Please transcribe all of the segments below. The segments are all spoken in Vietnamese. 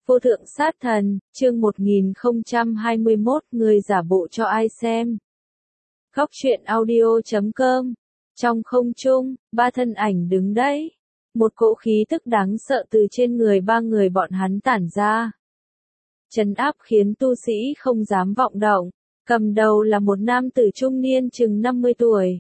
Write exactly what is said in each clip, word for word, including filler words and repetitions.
Vô thượng sát thần, chương một nghìn không trăm hai mươi mốt, người giả bộ cho ai xem. Góc truyện audio chấm com. Trong không trung, ba thân ảnh đứng đấy. Một cỗ khí tức đáng sợ từ trên người ba người bọn hắn tản ra. Trấn áp khiến tu sĩ không dám vọng động. Cầm đầu là một nam tử trung niên chừng năm mươi tuổi.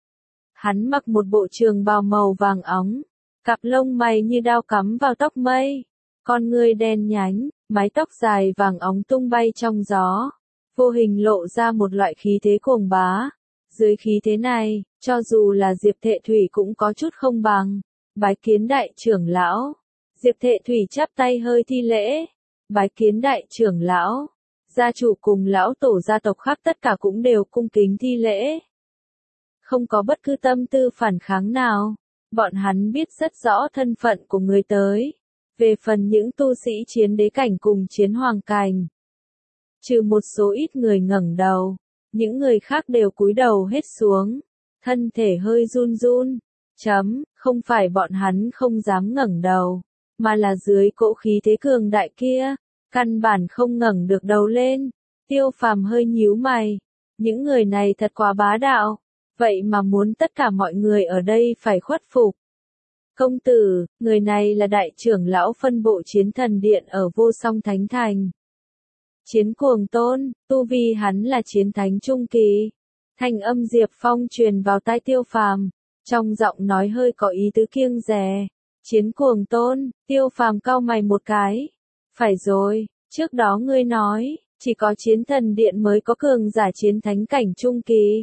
Hắn mặc một bộ trường bào màu vàng óng. Cặp lông mày như đao cắm vào tóc mây. Con ngươi đen nhánh, mái tóc dài vàng óng tung bay trong gió. Vô hình lộ ra một loại khí thế cuồng bá. Dưới khí thế này, cho dù là Diệp Thệ Thủy cũng có chút không bằng. Bái kiến đại trưởng lão. Diệp Thệ Thủy chắp tay hơi thi lễ. Bái kiến đại trưởng lão. Gia chủ cùng lão tổ gia tộc khác tất cả cũng đều cung kính thi lễ. Không có bất cứ tâm tư phản kháng nào. Bọn hắn biết rất rõ thân phận của người tới. Về phần những tu sĩ chiến đế cảnh cùng chiến hoàng cảnh. Trừ một số ít người ngẩng đầu. Những người khác đều cúi đầu hết xuống. Thân thể hơi run run. Chấm, không phải bọn hắn không dám ngẩng đầu. Mà là dưới cỗ khí thế cường đại kia. Căn bản không ngẩng được đầu lên. Tiêu Phàm hơi nhíu mày. Những người này thật quá bá đạo. Vậy mà muốn tất cả mọi người ở đây phải khuất phục. Công tử, người này là đại trưởng lão phân bộ chiến thần điện ở Vô Song Thánh Thành. Chiến Cuồng Tôn, tu vi hắn là chiến thánh trung kỳ. Thanh âm Diệp Phong truyền vào tai Tiêu Phàm, trong giọng nói hơi có ý tứ kiêng dè. Chiến Cuồng Tôn, Tiêu Phàm cau mày một cái. Phải rồi, trước đó ngươi nói, chỉ có chiến thần điện mới có cường giả chiến thánh cảnh trung kỳ.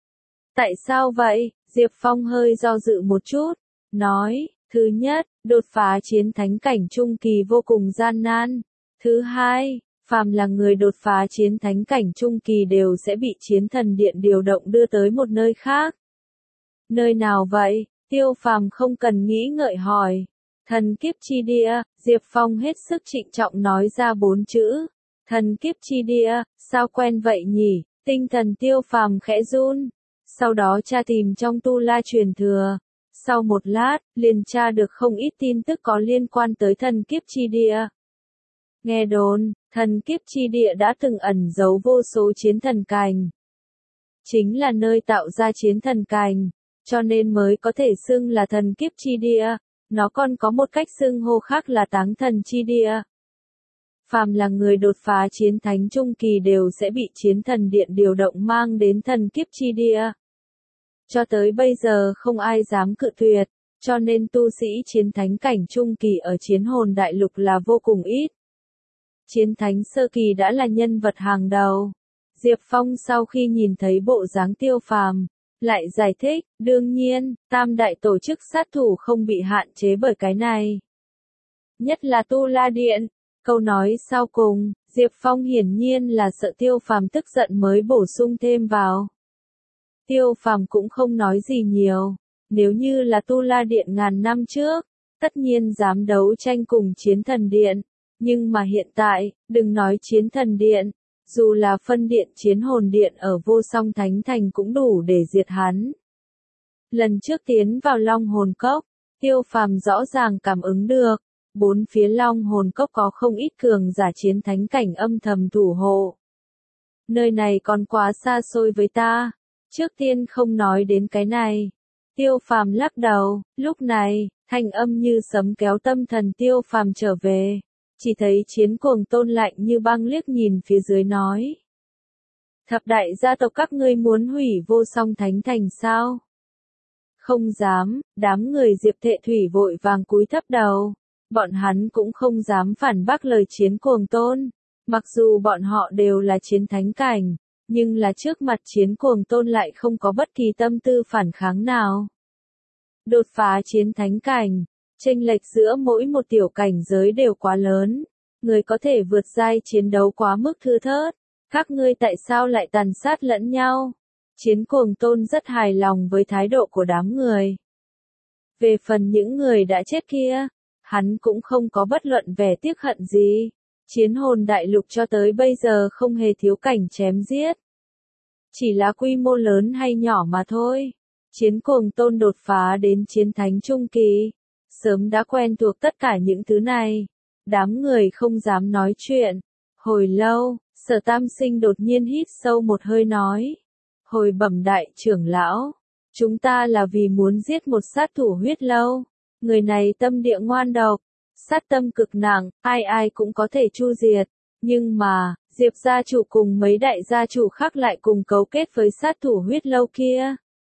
Tại sao vậy? Diệp Phong hơi do dự một chút. Nói, thứ nhất, đột phá chiến thánh cảnh trung kỳ vô cùng gian nan. Thứ hai, phàm là người đột phá chiến thánh cảnh trung kỳ đều sẽ bị chiến thần điện điều động đưa tới một nơi khác. Nơi nào vậy? Tiêu Phàm không cần nghĩ ngợi hỏi. Thần kiếp chi địa, Diệp Phong hết sức trịnh trọng nói ra bốn chữ. Thần kiếp chi địa, sao quen vậy nhỉ? Tinh thần Tiêu Phàm khẽ run. Sau đó tra tìm trong tu la truyền thừa. Sau một lát, liền tra được không ít tin tức có liên quan tới thần kiếp chi địa. Nghe đồn, thần kiếp chi địa đã từng ẩn giấu vô số chiến thần cành. Chính là nơi tạo ra chiến thần cành, cho nên mới có thể xưng là thần kiếp chi địa. Nó còn có một cách xưng hô khác là táng thần chi địa. Phàm là người đột phá chiến thánh trung kỳ đều sẽ bị chiến thần điện điều động mang đến thần kiếp chi địa. Cho tới bây giờ không ai dám cự tuyệt, cho nên tu sĩ chiến thánh cảnh trung kỳ ở chiến hồn đại lục là vô cùng ít. Chiến thánh sơ kỳ đã là nhân vật hàng đầu. Diệp Phong sau khi nhìn thấy bộ dáng Tiêu Phàm, lại giải thích, đương nhiên, tam đại tổ chức sát thủ không bị hạn chế bởi cái này. Nhất là Tu La Điện. Câu nói sau cùng, Diệp Phong hiển nhiên là sợ Tiêu Phàm tức giận mới bổ sung thêm vào. Tiêu Phàm cũng không nói gì nhiều. Nếu như là Tu La Điện ngàn năm trước, tất nhiên dám đấu tranh cùng chiến thần điện. Nhưng mà hiện tại, đừng nói chiến thần điện, dù là phân điện chiến hồn điện ở Vô Song Thánh Thành cũng đủ để diệt hắn. Lần trước tiến vào Long Hồn Cốc, Tiêu Phàm rõ ràng cảm ứng được, bốn phía Long Hồn Cốc có không ít cường giả chiến thánh cảnh âm thầm thủ hộ. Nơi này còn quá xa xôi với ta. Trước tiên không nói đến cái này. Tiêu Phàm lắc đầu, lúc này, thanh âm như sấm kéo tâm thần Tiêu Phàm trở về. Chỉ thấy Chiến Cuồng Tôn lạnh như băng liếc nhìn phía dưới nói. Thập đại gia tộc các ngươi muốn hủy Vô Song Thánh Thành sao? Không dám, đám người Diệp Thệ Thủy vội vàng cúi thấp đầu. Bọn hắn cũng không dám phản bác lời Chiến Cuồng Tôn. Mặc dù bọn họ đều là chiến thánh cảnh. Nhưng là trước mặt Chiến Cuồng Tôn lại không có bất kỳ tâm tư phản kháng nào. Đột phá chiến thánh cảnh, chênh lệch giữa mỗi một tiểu cảnh giới đều quá lớn. Người có thể vượt giai chiến đấu quá mức thưa thớt. Các ngươi tại sao lại tàn sát lẫn nhau? Chiến Cuồng Tôn rất hài lòng với thái độ của đám người. Về phần những người đã chết kia, hắn cũng không có bất luận vẻ tiếc hận gì. Chiến hồn đại lục cho tới bây giờ không hề thiếu cảnh chém giết. Chỉ là quy mô lớn hay nhỏ mà thôi. Chiến Cuồng Tôn đột phá đến chiến thánh trung kỳ. Sớm đã quen thuộc tất cả những thứ này. Đám người không dám nói chuyện. Hồi lâu, Sở Tam Sinh đột nhiên hít sâu một hơi nói. Hồi bẩm đại trưởng lão, chúng ta là vì muốn giết một sát thủ huyết lâu. Người này tâm địa ngoan độc, sát tâm cực nặng, ai ai cũng có thể chu diệt. Nhưng mà, Diệp gia chủ cùng mấy đại gia chủ khác lại cùng cấu kết với sát thủ huyết lâu kia.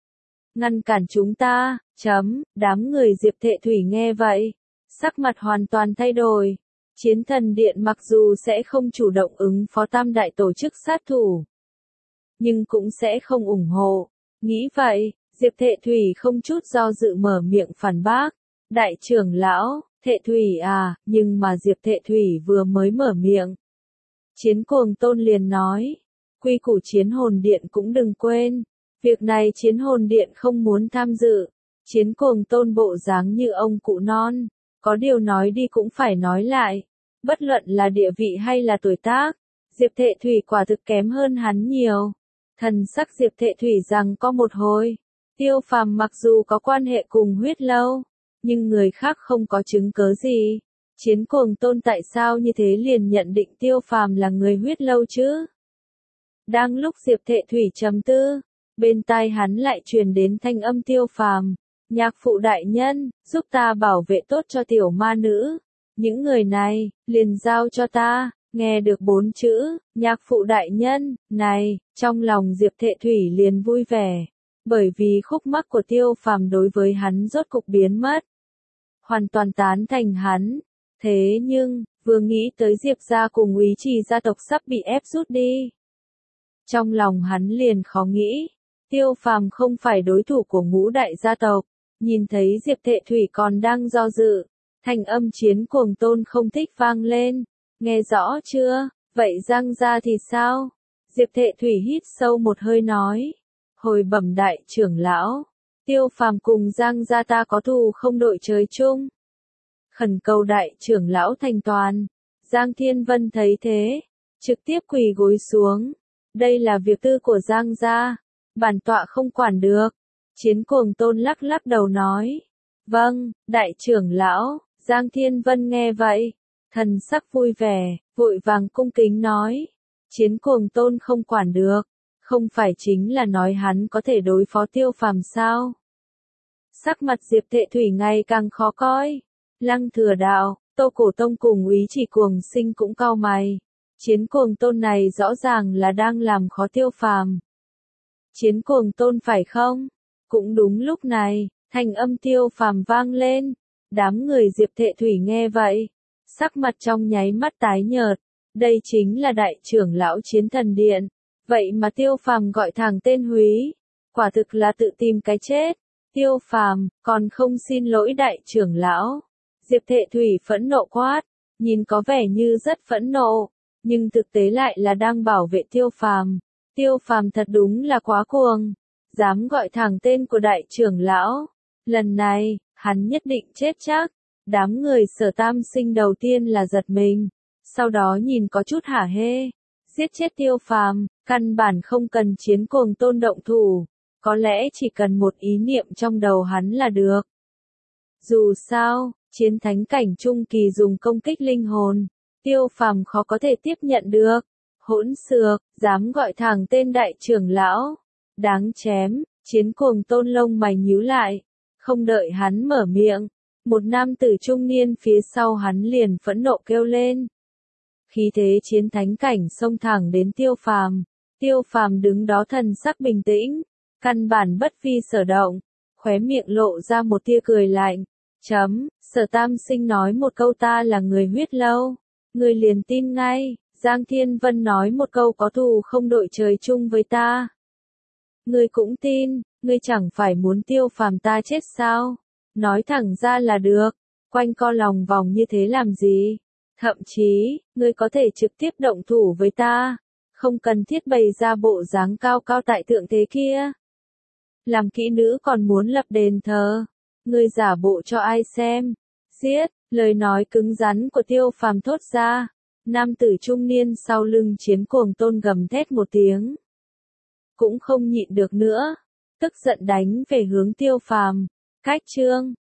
Ngăn cản chúng ta, chấm, đám người Diệp Thệ Thủy nghe vậy. Sắc mặt hoàn toàn thay đổi. Chiến thần điện mặc dù sẽ không chủ động ứng phó tam đại tổ chức sát thủ, nhưng cũng sẽ không ủng hộ. Nghĩ vậy, Diệp Thệ Thủy không chút do dự mở miệng phản bác. Đại trưởng lão, Thệ Thủy à, nhưng mà Diệp Thệ Thủy vừa mới mở miệng. Chiến Cuồng Tôn liền nói, quy củ chiến hồn điện cũng đừng quên. Việc này chiến hồn điện không muốn tham dự. Chiến Cuồng Tôn bộ dáng như ông cụ non. Có điều nói đi cũng phải nói lại. Bất luận là địa vị hay là tuổi tác, Diệp Thệ Thủy quả thực kém hơn hắn nhiều. Thần sắc Diệp Thệ Thủy rằng có một hồi. Tiêu Phàm mặc dù có quan hệ cùng huyết lâu, nhưng người khác không có chứng cớ gì. Chiến Cuồng Tôn tại sao như thế liền nhận định Tiêu Phàm là người huyết lâu chứ? Đang lúc Diệp Thệ Thủy trầm tư, bên tai hắn lại truyền đến thanh âm Tiêu Phàm. Nhạc phụ đại nhân, giúp ta bảo vệ tốt cho tiểu ma nữ. Những người này, liền giao cho ta. Nghe được bốn chữ, nhạc phụ đại nhân, này, trong lòng Diệp Thệ Thủy liền vui vẻ. Bởi vì khúc mắc của Tiêu Phàm đối với hắn rốt cục biến mất. Hoàn toàn tán thành hắn. Thế nhưng, vừa nghĩ tới Diệp gia cùng Úy Trì gia tộc sắp bị ép rút đi. Trong lòng hắn liền khó nghĩ. Tiêu Phàm không phải đối thủ của ngũ đại gia tộc. Nhìn thấy Diệp Thệ Thủy còn đang do dự. Thanh âm Chiến Cuồng Tôn không thích vang lên. Nghe rõ chưa? Vậy Giang gia thì sao? Diệp Thệ Thủy hít sâu một hơi nói. Hồi bẩm đại trưởng lão. Tiêu Phàm cùng Giang gia ta có thù không đội trời chung. Khẩn cầu đại trưởng lão thành toàn. Giang Thiên Vân thấy thế. Trực tiếp quỳ gối xuống. Đây là việc tư của Giang gia. Bản tọa không quản được. Chiến Cuồng Tôn lắc lắc đầu nói. Vâng, đại trưởng lão. Giang Thiên Vân nghe vậy. Thần sắc vui vẻ, vội vàng cung kính nói. Chiến Cuồng Tôn không quản được. Không phải chính là nói hắn có thể đối phó Tiêu Phàm sao? Sắc mặt Diệp Thệ Thủy ngày càng khó coi. Lăng Thừa Đạo, Tô Cổ Tông cùng Úy Trì Cuồng Sinh cũng cau mày. Chiến Cuồng Tôn này rõ ràng là đang làm khó Tiêu Phàm. Chiến Cuồng Tôn phải không? Cũng đúng lúc này, thanh âm Tiêu Phàm vang lên. Đám người Diệp Thệ Thủy nghe vậy, sắc mặt trong nháy mắt tái nhợt. Đây chính là đại trưởng lão Chiến Thần Điện. Vậy mà Tiêu Phàm gọi thẳng tên húy, quả thực là tự tìm cái chết. Tiêu Phàm, còn không xin lỗi đại trưởng lão. Diệp Thệ Thủy phẫn nộ quát, nhìn có vẻ như rất phẫn nộ, nhưng thực tế lại là đang bảo vệ Tiêu Phàm. Tiêu Phàm thật đúng là quá cuồng, dám gọi thẳng tên của đại trưởng lão. Lần này, hắn nhất định chết chắc. Đám người Sở Tam Sinh đầu tiên là giật mình, sau đó nhìn có chút hả hê. Giết chết Tiêu Phàm, căn bản không cần Chiến Cuồng Tôn động thủ, có lẽ chỉ cần một ý niệm trong đầu hắn là được. Dù sao, chiến thánh cảnh trung kỳ dùng công kích linh hồn, Tiêu Phàm khó có thể tiếp nhận được. Hỗn xược, dám gọi thẳng tên đại trưởng lão, đáng chém. Chiến Cuồng Tôn lông mày nhíu lại, không đợi hắn mở miệng, một nam tử trung niên phía sau hắn liền phẫn nộ kêu lên. Khí thế chiến thánh cảnh xông thẳng đến Tiêu Phàm. Tiêu Phàm đứng đó thần sắc bình tĩnh, căn bản bất vi sở động, khóe miệng lộ ra một tia cười lạnh. Chấm, Sở Tam Sinh nói một câu ta là người huyết lâu, người liền tin ngay. Giang Thiên Vân nói một câu có thù không đội trời chung với ta, người cũng tin. Ngươi chẳng phải muốn Tiêu Phàm ta chết sao? Nói thẳng ra là được, quanh co lòng vòng như thế làm gì? Thậm chí, ngươi có thể trực tiếp động thủ với ta, không cần thiết bày ra bộ dáng cao cao tại thượng thế kia. Làm kỹ nữ còn muốn lập đền thờ, ngươi giả bộ cho ai xem? Giết, lời nói cứng rắn của Tiêu Phàm thốt ra. Nam tử trung niên sau lưng Chiến Cuồng Tôn gầm thét một tiếng, cũng không nhịn được nữa, tức giận đánh về hướng Tiêu Phàm. Cách chương